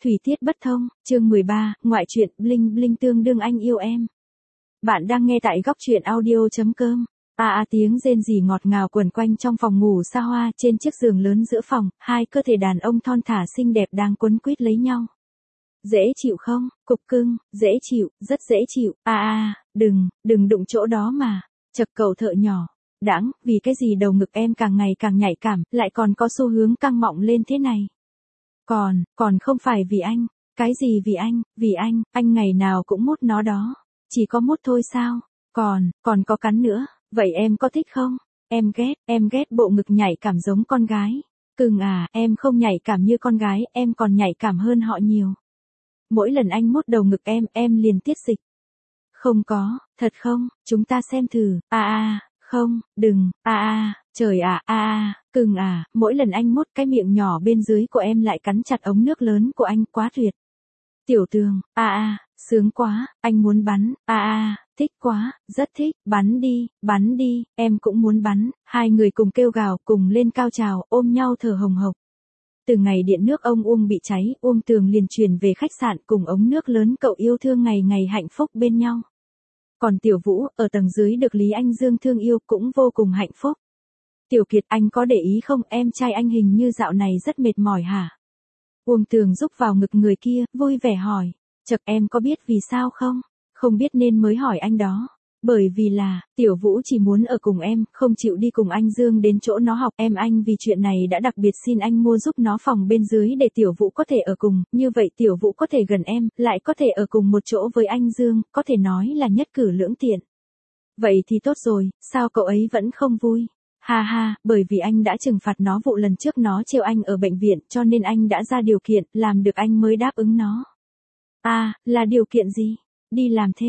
Thủy tiết bất thông, chương 13, ngoại truyện, bling bling tương đương anh yêu em. Bạn đang nghe tại góc truyện audio.com. Tiếng rên rỉ ngọt ngào quẩn quanh trong phòng ngủ xa hoa, trên chiếc giường lớn giữa phòng, hai cơ thể đàn ông thon thả xinh đẹp đang quấn quýt lấy nhau. Dễ chịu không, cục cưng, dễ chịu, rất dễ chịu, đừng đụng chỗ đó mà, chật cậu thợ nhỏ. Đãng, vì cái gì đầu ngực em càng ngày càng nhạy cảm, lại còn có xu hướng căng mọng lên thế này. Còn không phải vì anh. Cái gì vì anh ngày nào cũng mút nó đó. Chỉ có mút thôi sao? Còn có cắn nữa. Vậy em có thích không? Em ghét bộ ngực nhạy cảm giống con gái. Cưng à, em không nhạy cảm như con gái, em còn nhạy cảm hơn họ nhiều. Mỗi lần anh mút đầu ngực em liền tiết dịch. Không có, thật không, chúng ta xem thử. Không, đừng, trời cưng à, mỗi lần anh mút cái miệng nhỏ bên dưới của em lại cắn chặt ống nước lớn của anh, quá tuyệt. Tiểu Tường, sướng quá, anh muốn bắn, thích quá, rất thích, bắn đi, em cũng muốn bắn, hai người cùng kêu gào, cùng lên cao trào, ôm nhau thở hồng hộc. Từ ngày điện nước ông Uông bị cháy, Uông Tường liền chuyển về khách sạn cùng ống nước lớn cậu yêu thương ngày ngày hạnh phúc bên nhau. Còn Tiểu Vũ, ở tầng dưới được Lý Anh Dương thương yêu cũng vô cùng hạnh phúc. Tiểu Kiệt, anh có để ý không, em trai anh hình như dạo này rất mệt mỏi hả? Uông Tường rúc vào ngực người kia, vui vẻ hỏi. Chật, em có biết vì sao không? Không biết nên mới hỏi anh đó. Bởi vì là, Tiểu Vũ chỉ muốn ở cùng em, không chịu đi cùng anh Dương đến chỗ nó học. Anh vì chuyện này đã đặc biệt xin anh mua giúp nó phòng bên dưới để Tiểu Vũ có thể ở cùng, như vậy Tiểu Vũ có thể gần em, lại có thể ở cùng một chỗ với anh Dương, có thể nói là nhất cử lưỡng tiện. Vậy thì tốt rồi, sao cậu ấy vẫn không vui? Bởi vì anh đã trừng phạt nó vụ lần trước nó trêu anh ở bệnh viện, cho nên anh đã ra điều kiện, làm được anh mới đáp ứng nó. Là điều kiện gì? Đi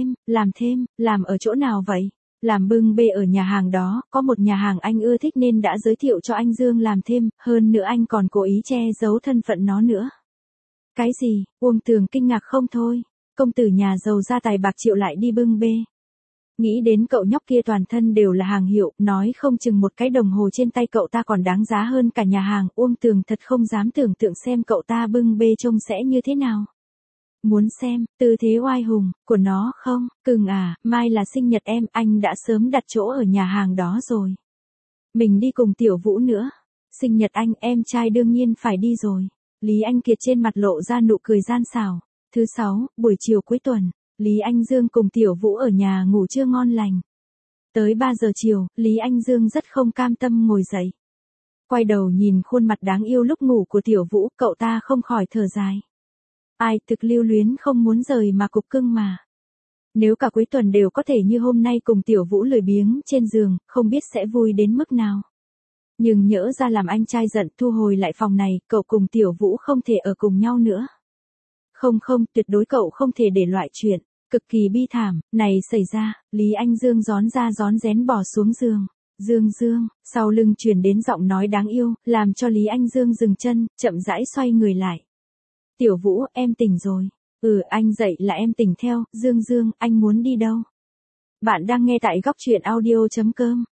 làm ở chỗ nào vậy? Làm bưng bê ở nhà hàng đó, có một nhà hàng anh ưa thích nên đã giới thiệu cho anh Dương làm thêm, hơn nữa anh còn cố ý che giấu thân phận nó nữa. Cái gì? Uông Tường kinh ngạc không thôi. Công tử nhà giàu gia tài bạc triệu lại đi bưng bê. Nghĩ đến cậu nhóc kia toàn thân đều là hàng hiệu, nói không chừng một cái đồng hồ trên tay cậu ta còn đáng giá hơn cả nhà hàng, Uông Tường thật không dám tưởng tượng xem cậu ta bưng bê trông sẽ như thế nào. Muốn xem, tư thế oai hùng, của nó không? Cưng à, mai là sinh nhật em, anh đã sớm đặt chỗ ở nhà hàng đó rồi. Mình đi cùng Tiểu Vũ nữa. Sinh nhật anh, em trai đương nhiên phải đi rồi. Lý Anh Kiệt trên mặt lộ ra nụ cười gian xảo. Thứ 6, buổi chiều cuối tuần. Lý Anh Dương cùng Tiểu Vũ ở nhà ngủ trưa ngon lành. Tới 3 giờ chiều, Lý Anh Dương rất không cam tâm ngồi dậy. Quay đầu nhìn khuôn mặt đáng yêu lúc ngủ của Tiểu Vũ, cậu ta không khỏi thở dài. Ai thực lưu luyến không muốn rời mà cục cưng mà. Nếu cả cuối tuần đều có thể như hôm nay cùng Tiểu Vũ lười biếng trên giường, không biết sẽ vui đến mức nào. Nhưng nhỡ ra làm anh trai giận thu hồi lại phòng này, cậu cùng Tiểu Vũ không thể ở cùng nhau nữa. Không, tuyệt đối cậu không thể để loại chuyện cực kỳ bi thảm này xảy ra. Lý Anh Dương rón ra rón rén bò xuống giường. Dương, sau lưng truyền đến giọng nói đáng yêu, làm cho Lý Anh Dương dừng chân, chậm rãi xoay người lại. Tiểu Vũ, em tỉnh rồi. Anh dậy là em tỉnh theo. Dương, anh muốn đi đâu? Bạn đang nghe tại góc truyện audio.com.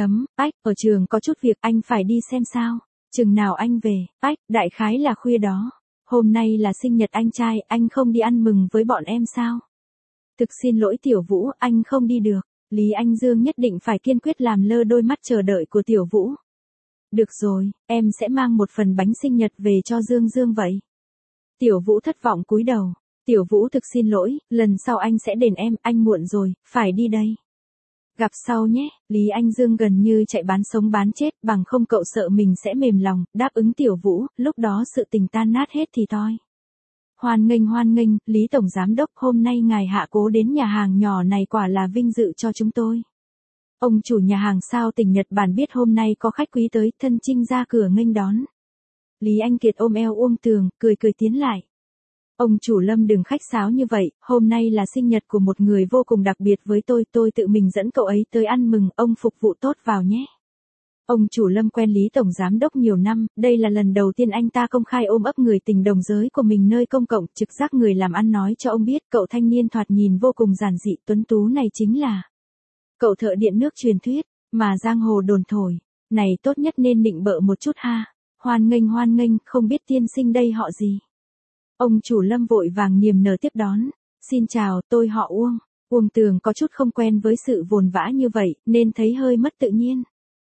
Ở trường có chút việc, anh phải đi xem sao. Chừng nào anh về? Đại khái là khuya đó. Hôm nay là sinh nhật anh trai, anh không đi ăn mừng với bọn em sao? Thực xin lỗi Tiểu Vũ, anh không đi được. Lý Anh Dương nhất định phải kiên quyết làm lơ đôi mắt chờ đợi của Tiểu Vũ. Được rồi, em sẽ mang một phần bánh sinh nhật về cho Dương vậy. Tiểu Vũ thất vọng cúi đầu. Tiểu Vũ thực xin lỗi, lần sau anh sẽ đền em, anh muộn rồi, phải đi đây. Gặp sau nhé. Lý Anh Dương gần như chạy bán sống bán chết, bằng không cậu sợ mình sẽ mềm lòng, đáp ứng Tiểu Vũ, lúc đó sự tình tan nát hết thì thôi. Hoan nghênh, Lý Tổng Giám Đốc, hôm nay ngài hạ cố đến nhà hàng nhỏ này quả là vinh dự cho chúng tôi. Ông chủ nhà hàng sao tỉnh Nhật Bản biết hôm nay có khách quý tới, thân chinh ra cửa nghênh đón. Lý Anh Kiệt ôm eo Uông Tường, cười tiến lại. Ông chủ Lâm đừng khách sáo như vậy, hôm nay là sinh nhật của một người vô cùng đặc biệt với tôi tự mình dẫn cậu ấy tới ăn mừng, ông phục vụ tốt vào nhé. Ông chủ Lâm quen Lý Tổng Giám Đốc nhiều năm, đây là lần đầu tiên anh ta công khai ôm ấp người tình đồng giới của mình nơi công cộng, trực giác người làm ăn nói cho ông biết, cậu thanh niên thoạt nhìn vô cùng giản dị tuấn tú này chính là cậu thợ điện nước truyền thuyết, mà giang hồ đồn thổi, này tốt nhất nên nịnh bợ một chút ha. Hoan nghênh, không biết tiên sinh đây họ gì? Ông chủ Lâm vội vàng niềm nở tiếp đón. Xin chào, tôi họ Uông. Uông Tường có chút không quen với sự vồn vã như vậy, nên thấy hơi mất tự nhiên.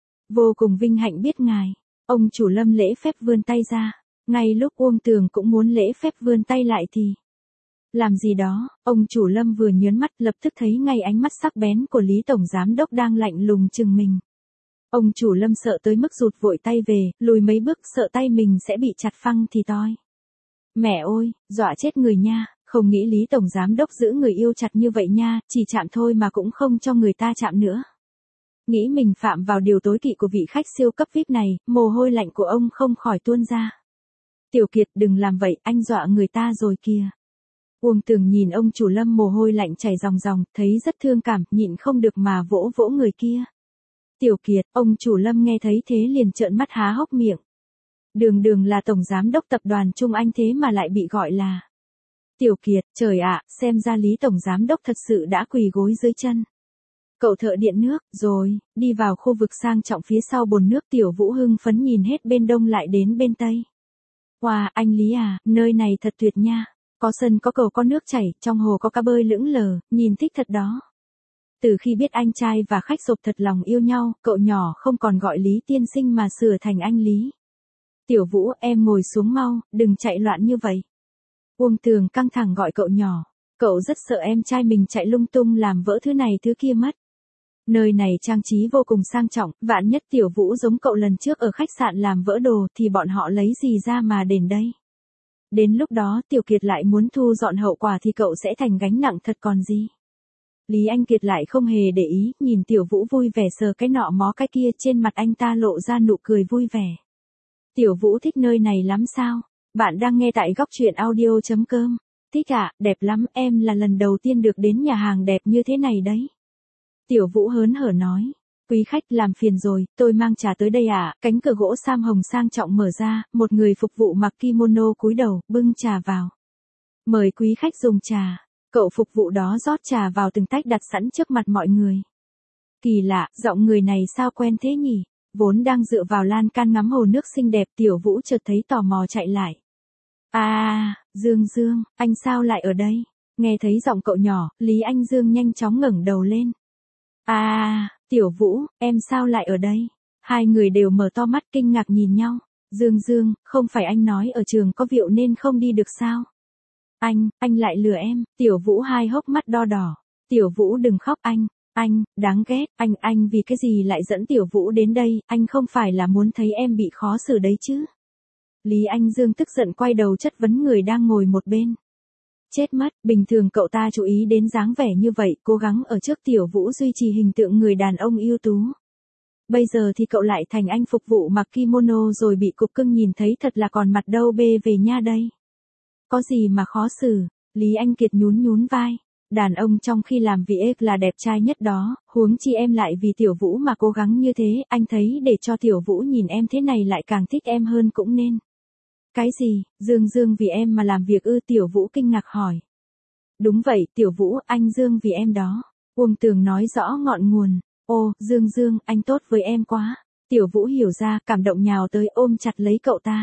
Vô cùng vinh hạnh biết ngài. Ông chủ Lâm lễ phép vươn tay ra. Ngay lúc Uông Tường cũng muốn lễ phép vươn tay lại thì... Làm gì đó, ông chủ Lâm vừa nhớn mắt lập tức thấy ngay ánh mắt sắc bén của Lý Tổng Giám Đốc đang lạnh lùng chừng mình. Ông chủ Lâm sợ tới mức rụt vội tay về, lùi mấy bước sợ tay mình sẽ bị chặt phăng thì toi. Mẹ ơi, dọa chết người nha, không nghĩ Lý Tổng Giám Đốc giữ người yêu chặt như vậy nha, chỉ chạm thôi mà cũng không cho người ta chạm nữa. Nghĩ mình phạm vào điều tối kỵ của vị khách siêu cấp VIP này, mồ hôi lạnh của ông không khỏi tuôn ra. Tiểu Kiệt đừng làm vậy, anh dọa người ta rồi kìa. Uông Tường nhìn ông chủ Lâm mồ hôi lạnh chảy ròng ròng, thấy rất thương cảm, nhịn không được mà vỗ vỗ người kia. Tiểu Kiệt, ông chủ Lâm nghe thấy thế liền trợn mắt há hốc miệng. Đường đường là tổng giám đốc tập đoàn Trung Anh thế mà lại bị gọi là Tiểu Kiệt, trời ạ, xem ra Lý tổng giám đốc thật sự đã quỳ gối dưới chân. Cậu thợ điện nước, rồi, đi vào khu vực sang trọng phía sau bồn nước. Tiểu Vũ hưng phấn nhìn hết bên đông lại đến bên tây. Wow, anh Lý à, nơi này thật tuyệt nha. Có sân có cầu có nước chảy, trong hồ có cá bơi lững lờ, nhìn thích thật đó. Từ khi biết anh trai và khách sộp thật lòng yêu nhau, cậu nhỏ không còn gọi Lý tiên sinh mà sửa thành anh Lý. Tiểu Vũ, em ngồi xuống mau, đừng chạy loạn như vậy. Uông Tường căng thẳng gọi cậu nhỏ. Cậu rất sợ em trai mình chạy lung tung làm vỡ thứ này thứ kia mất. Nơi này trang trí vô cùng sang trọng, vạn nhất Tiểu Vũ giống cậu lần trước ở khách sạn làm vỡ đồ thì bọn họ lấy gì ra mà đền đây. Đến lúc đó Tiểu Kiệt lại muốn thu dọn hậu quả thì cậu sẽ thành gánh nặng thật còn gì. Lý Anh Kiệt lại không hề để ý, nhìn Tiểu Vũ vui vẻ sờ cái nọ mó cái kia, trên mặt anh ta lộ ra nụ cười vui vẻ. Tiểu Vũ thích nơi này lắm sao? Bạn đang nghe tại góc truyện audio.com. Thích ạ, đẹp lắm, em là lần đầu tiên được đến nhà hàng đẹp như thế này đấy. Tiểu Vũ hớn hở nói. Quý khách làm phiền rồi, tôi mang trà tới đây ạ. Cánh cửa gỗ sam hồng sang trọng mở ra, một người phục vụ mặc kimono cúi đầu, bưng trà vào. Mời quý khách dùng trà. Cậu phục vụ đó rót trà vào từng tách đặt sẵn trước mặt mọi người. Kỳ lạ, giọng người này sao quen thế nhỉ? Vốn đang dựa vào lan can ngắm hồ nước xinh đẹp, Tiểu Vũ chợt thấy tò mò chạy lại. Dương Dương, anh sao lại ở đây? Nghe thấy giọng cậu nhỏ, Lý Anh Dương nhanh chóng ngẩng đầu lên. Tiểu Vũ, em sao lại ở đây? Hai người đều mở to mắt kinh ngạc nhìn nhau. Dương Dương, không phải anh nói ở trường có rượu nên không đi được sao? Anh lại lừa em. Tiểu Vũ hai hốc mắt đo đỏ. Tiểu Vũ đừng khóc anh, đáng ghét, anh vì cái gì lại dẫn Tiểu Vũ đến đây, anh không phải là muốn thấy em bị khó xử đấy chứ. Lý Anh Dương tức giận quay đầu chất vấn người đang ngồi một bên. Chết mất, bình thường cậu ta chú ý đến dáng vẻ như vậy, cố gắng ở trước Tiểu Vũ duy trì hình tượng người đàn ông ưu tú. Bây giờ thì cậu lại thành anh phục vụ mặc kimono rồi bị cục cưng nhìn thấy thật là còn mặt đâu bê về nha đây. Có gì mà khó xử, Lý Anh Kiệt nhún vai. Đàn ông trong khi làm việc là đẹp trai nhất đó, huống chi em lại vì Tiểu Vũ mà cố gắng như thế, anh thấy để cho Tiểu Vũ nhìn em thế này lại càng thích em hơn cũng nên. Cái gì, Dương vì em mà làm việc ư? Tiểu Vũ kinh ngạc hỏi. Đúng vậy, Tiểu Vũ, anh Dương vì em đó. Uông Tường nói rõ ngọn nguồn. Ô, Dương, anh tốt với em quá. Tiểu Vũ hiểu ra, cảm động nhào tới ôm chặt lấy cậu ta.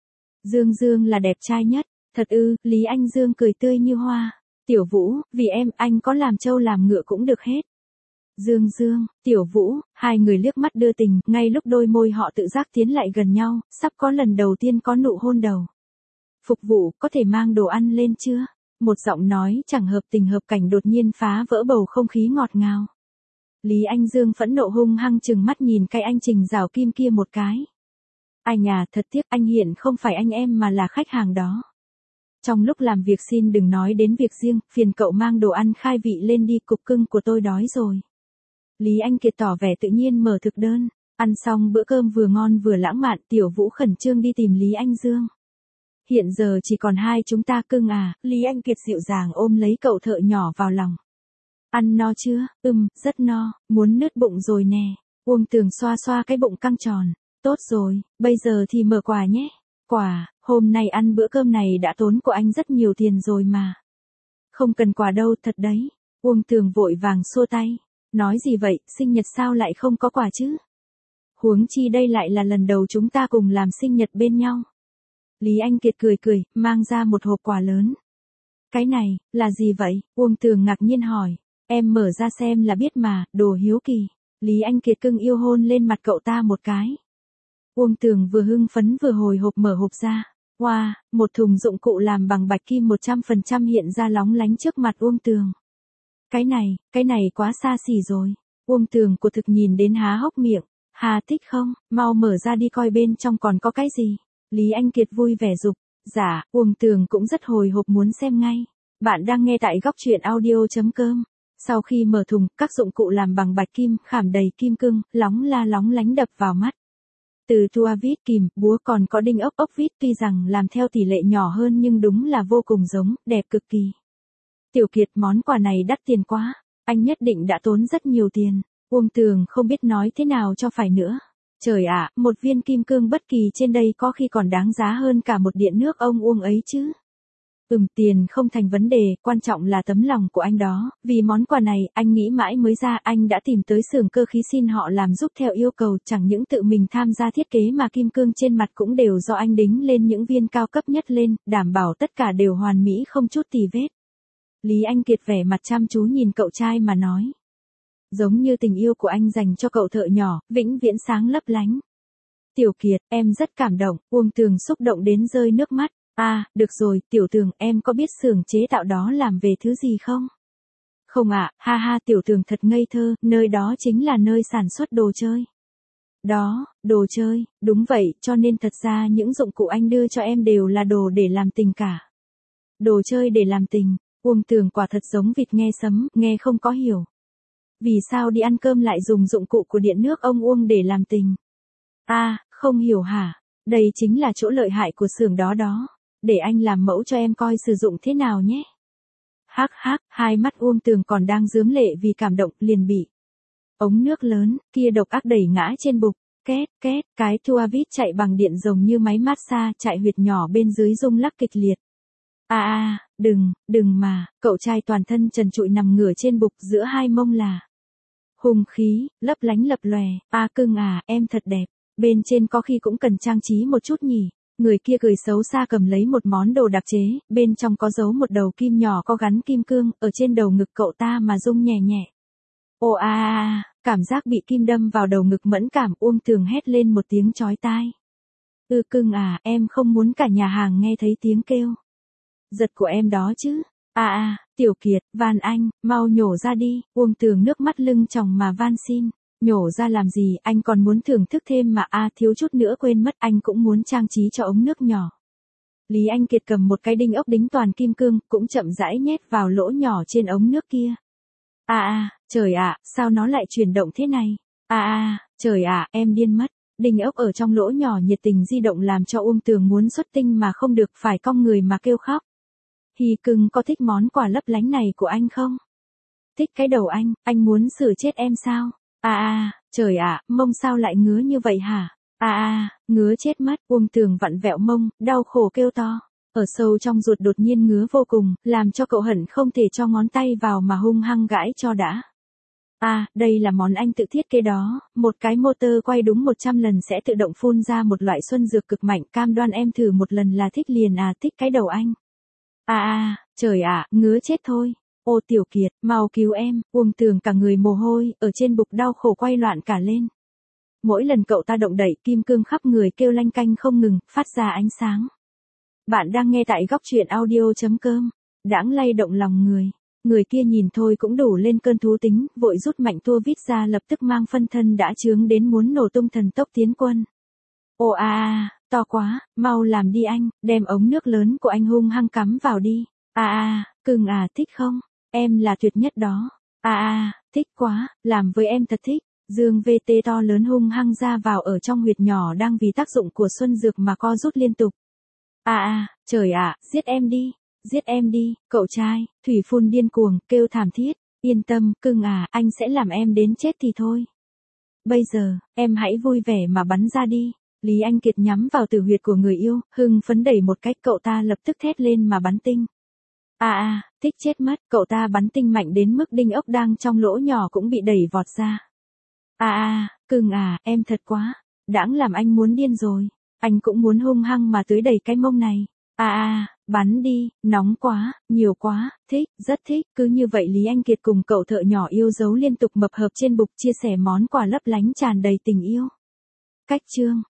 Dương là đẹp trai nhất. Thật ư? Lý Anh Dương cười tươi như hoa. Tiểu Vũ, vì em, anh có làm trâu làm ngựa cũng được hết. Dương, Tiểu Vũ, hai người liếc mắt đưa tình, ngay lúc đôi môi họ tự giác tiến lại gần nhau, sắp có lần đầu tiên có nụ hôn đầu. Phục vụ, có thể mang đồ ăn lên chưa? Một giọng nói chẳng hợp tình hợp cảnh đột nhiên phá vỡ bầu không khí ngọt ngào. Lý Anh Dương phẫn nộ hung hăng chừng mắt nhìn cái anh Trình Rào Kim kia một cái. Anh à, thật tiếc anh hiện không phải anh em mà là khách hàng đó. Trong lúc làm việc xin đừng nói đến việc riêng, phiền cậu mang đồ ăn khai vị lên đi, cục cưng của tôi đói rồi. Lý Anh Kiệt tỏ vẻ tự nhiên mở thực đơn. Ăn xong bữa cơm vừa ngon vừa lãng mạn, Tiểu Vũ khẩn trương đi tìm Lý Anh Dương. Hiện giờ chỉ còn hai chúng ta cưng à, Lý Anh Kiệt dịu dàng ôm lấy cậu thợ nhỏ vào lòng. Ăn no chưa? Rất no, muốn nứt bụng rồi nè. Uông Tường xoa xoa cái bụng căng tròn. Tốt rồi, bây giờ thì mở quà nhé. Quà, hôm nay ăn bữa cơm này đã tốn của anh rất nhiều tiền rồi mà. Không cần quà đâu, thật đấy. Uông Tường vội vàng xua tay. Nói gì vậy, sinh nhật sao lại không có quà chứ? Huống chi đây lại là lần đầu chúng ta cùng làm sinh nhật bên nhau. Lý Anh Kiệt cười cười, mang ra một hộp quà lớn. Cái này, là gì vậy? Uông Tường ngạc nhiên hỏi. Em mở ra xem là biết mà, đồ hiếu kỳ. Lý Anh Kiệt cưng yêu hôn lên mặt cậu ta một cái. Uông Tường vừa hưng phấn vừa hồi hộp mở hộp ra. Wow, một thùng dụng cụ làm bằng bạch kim 100% hiện ra lóng lánh trước mặt Uông Tường. Cái này quá xa xỉ rồi. Uông Tường của thực nhìn đến há hốc miệng. Hà thích không, mau mở ra đi coi bên trong còn có cái gì. Lý Anh Kiệt vui vẻ giục. Dạ, Uông Tường cũng rất hồi hộp muốn xem ngay. Bạn đang nghe tại góc truyện audio.com. Sau khi mở thùng, các dụng cụ làm bằng bạch kim, khảm đầy kim cương, lóng lánh đập vào mắt. Từ tua vít kìm, búa còn có đinh ốc vít tuy rằng làm theo tỷ lệ nhỏ hơn nhưng đúng là vô cùng giống, đẹp cực kỳ. Tiểu Kiệt, món quà này đắt tiền quá, anh nhất định đã tốn rất nhiều tiền. Uông Tường không biết nói thế nào cho phải nữa. Trời ạ, một viên kim cương bất kỳ trên đây có khi còn đáng giá hơn cả một điện nước ông Uông ấy chứ. Tiền không thành vấn đề, quan trọng là tấm lòng của anh đó, vì món quà này, anh nghĩ mãi mới ra, anh đã tìm tới xưởng cơ khí xin họ làm giúp theo yêu cầu, chẳng những tự mình tham gia thiết kế mà kim cương trên mặt cũng đều do anh đính lên những viên cao cấp nhất lên, đảm bảo tất cả đều hoàn mỹ không chút tì vết. Lý Anh Kiệt vẻ mặt chăm chú nhìn cậu trai mà nói. Giống như tình yêu của anh dành cho cậu thợ nhỏ, vĩnh viễn sáng lấp lánh. Tiểu Kiệt, em rất cảm động, Uông Tường xúc động đến rơi nước mắt. À, được rồi, Tiểu Tường, em có biết xưởng chế tạo đó làm về thứ gì không? Không ạ, ha ha, Tiểu Tường thật ngây thơ, nơi đó chính là nơi sản xuất đồ chơi. Đó, đồ chơi, đúng vậy, cho nên thật ra những dụng cụ anh đưa cho em đều là đồ để làm tình cả. Đồ chơi để làm tình, Uông Tường quả thật giống vịt nghe sấm, nghe không có hiểu. Vì sao đi ăn cơm lại dùng dụng cụ của điện nước ông Uông để làm tình? À, không hiểu hả? Đây chính là chỗ lợi hại của xưởng đó đó. Để anh làm mẫu cho em coi sử dụng thế nào nhé. Hắc hắc, hai mắt Uông Tường còn đang rướm lệ vì cảm động, liền bị ống nước lớn kia độc ác đẩy ngã trên bục. Két, cái tua vít chạy bằng điện giống như máy massage, chạy huyệt nhỏ bên dưới rung lắc kịch liệt. Đừng mà, cậu trai toàn thân trần trụi nằm ngửa trên bục giữa hai mông là hùng khí, lấp lánh lập lòe. Cưng à, em thật đẹp. Bên trên có khi cũng cần trang trí một chút nhỉ. Người kia cười xấu xa cầm lấy một món đồ đặc chế, bên trong có giấu một đầu kim nhỏ có gắn kim cương, ở trên đầu ngực cậu ta mà rung nhẹ nhẹ. Cảm giác bị kim đâm vào đầu ngực mẫn cảm, Uông Tường hét lên một tiếng chói tai. Cưng à, em không muốn cả nhà hàng nghe thấy tiếng kêu giật của em đó chứ. Tiểu Kiệt, van anh, mau nhổ ra đi. Uông Tường nước mắt lưng tròng mà van xin. Nhổ ra làm gì, anh còn muốn thưởng thức thêm mà. Thiếu chút nữa quên mất, anh cũng muốn trang trí cho ống nước nhỏ. Lý Anh Kiệt cầm một cái đinh ốc đính toàn kim cương, cũng chậm rãi nhét vào lỗ nhỏ trên ống nước kia. Trời ạ, sao nó lại chuyển động thế này? Trời ạ, em điên mất. Đinh ốc ở trong lỗ nhỏ nhiệt tình di động làm cho Uông Tường muốn xuất tinh mà không được, phải cong người mà kêu khóc. Hi cưng, có thích món quà lấp lánh này của anh không? Thích cái đầu anh muốn xử chết em sao? Trời ạ, mông sao lại ngứa như vậy hả? Ngứa chết mất. Uông Tường vặn vẹo mông, đau khổ kêu to. Ở sâu trong ruột đột nhiên ngứa vô cùng, làm cho cậu hận không thể cho ngón tay vào mà hung hăng gãi cho đã. Đây là món anh tự thiết kế đó, một cái motor quay đúng 100 lần sẽ tự động phun ra một loại xuân dược cực mạnh, cam đoan em thử một lần là thích liền. Thích cái đầu anh. Trời ạ, ngứa chết thôi. Ô Tiểu Kiệt, mau cứu em. Uông Tường cả người mồ hôi, ở trên bục đau khổ quay loạn cả lên. Mỗi lần cậu ta động đẩy, kim cương khắp người kêu lanh canh không ngừng, phát ra ánh sáng. Bạn đang nghe tại góc truyện audio.com. Đãng lay động lòng người. Người kia nhìn thôi cũng đủ lên cơn thú tính, vội rút mạnh tua vít ra, lập tức mang phân thân đã chướng đến muốn nổ tung thần tốc tiến quân. To quá, mau làm đi anh, đem ống nước lớn của anh hung hăng cắm vào đi. Cưng à, thích không? Em là tuyệt nhất đó. Thích quá, làm với em thật thích. Dương VT to lớn hung hăng ra vào ở trong huyệt nhỏ đang vì tác dụng của xuân dược mà co rút liên tục. Trời ạ, giết em đi, cậu trai. Thủy Phun điên cuồng, kêu thảm thiết. Yên tâm, cưng à, anh sẽ làm em đến chết thì thôi. Bây giờ, em hãy vui vẻ mà bắn ra đi. Lý Anh Kiệt nhắm vào tử huyệt của người yêu, hưng phấn đẩy một cách, cậu ta lập tức thét lên mà bắn tinh. Thích chết mất, cậu ta bắn tinh mạnh đến mức đinh ốc đang trong lỗ nhỏ cũng bị đẩy vọt ra. Cưng à, em thật quá, đãng làm anh muốn điên rồi. Anh cũng muốn hung hăng mà tưới đầy cái mông này. Bắn đi, nóng quá, nhiều quá, thích, rất thích. Cứ như vậy Lý Anh Kiệt cùng cậu thợ nhỏ yêu dấu liên tục mập hợp trên bục chia sẻ món quà lấp lánh tràn đầy tình yêu. Cách chương